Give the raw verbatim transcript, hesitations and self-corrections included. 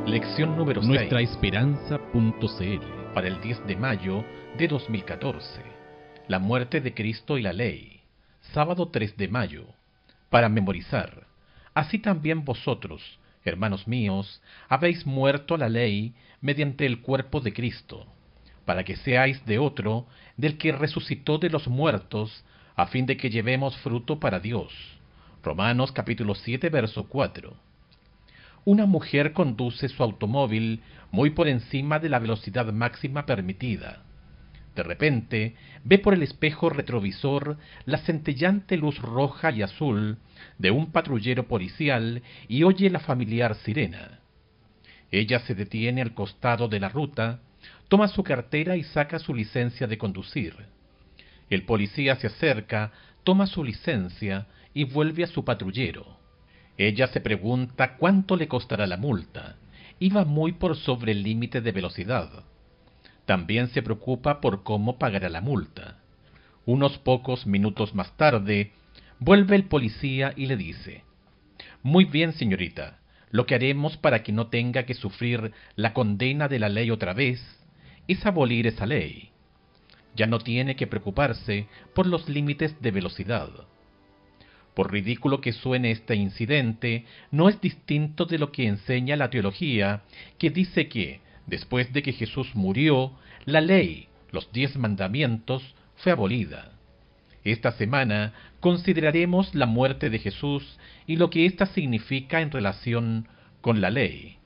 Lección número nuestra seis, esperanza punto c l. para el diez de mayo de dos mil catorce. La muerte de Cristo y la ley. Sábado tres de mayo. Para memorizar. Así también vosotros, hermanos míos, habéis muerto a la ley mediante el cuerpo de Cristo, para que seáis de otro, del que resucitó de los muertos, a fin de que llevemos fruto para Dios. Romanos capítulo siete, verso cuatro. Una mujer conduce su automóvil muy por encima de la velocidad máxima permitida. De repente, ve por el espejo retrovisor la centellante luz roja y azul de un patrullero policial y oye la familiar sirena. Ella se detiene al costado de la ruta, toma su cartera y saca su licencia de conducir. El policía se acerca, toma su licencia y vuelve a su patrullero. Ella se pregunta cuánto le costará la multa. Iba muy por sobre el límite de velocidad. También se preocupa por cómo pagará la multa. Unos pocos minutos más tarde, vuelve el policía y le dice: «Muy bien, señorita, lo que haremos para que no tenga que sufrir la condena de la ley otra vez es abolir esa ley. Ya no tiene que preocuparse por los límites de velocidad». Por ridículo que suene este incidente, no es distinto de lo que enseña la teología, que dice que, después de que Jesús murió, la ley, los diez mandamientos, fue abolida. Esta semana consideraremos la muerte de Jesús y lo que ésta significa en relación con la ley.